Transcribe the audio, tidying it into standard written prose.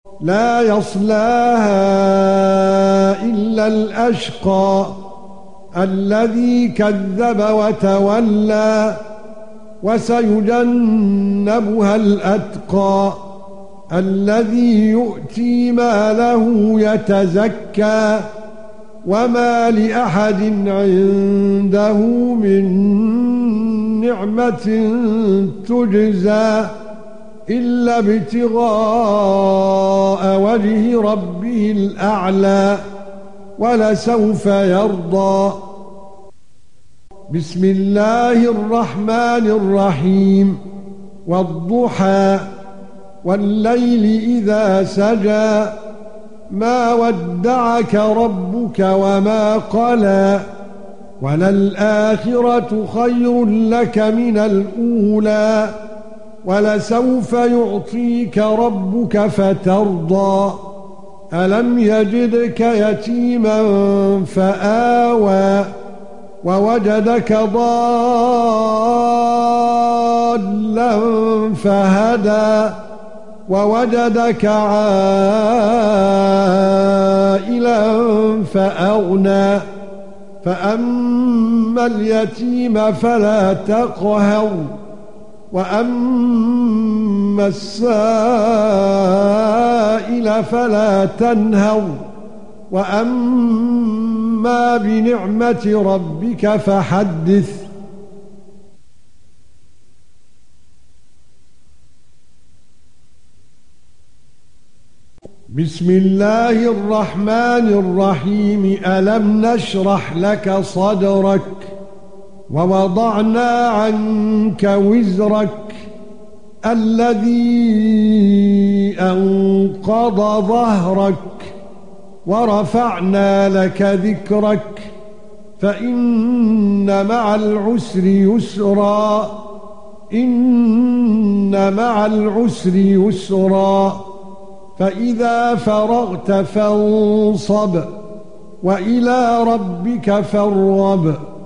لا يصلاها إلا الأشقى الذي كذب وتولى وسيجنبها الأتقى الذي يؤتي ماله يتزكى وما لأحد عنده من نعمة تجزى إلا ابتغاء وجه ربه الأعلى ولسوف يرضى. بسم الله الرحمن الرحيم والضحى والليل إذا سجى ما ودعك ربك وما قلى وللآخرة خير لك من الأولى ولسوف يعطيك ربك فترضى ألم يجدك يتيما فآوى ووجدك ضالا فهدى ووجدك عائلا فأغنى فأما اليتيم فلا تقهر وأما السائل فلا تنهر وأما بنعمة ربك فحدث. بسم الله الرحمن الرحيم ألم نشرح لك صدرك ووضعنا عنك وزرك الذي أنقض ظهرك ورفعنا لك ذكرك فإن مع العسر يسرا إن مع العسر يسرا فإذا فرغت فانصب وإلى ربك فارغب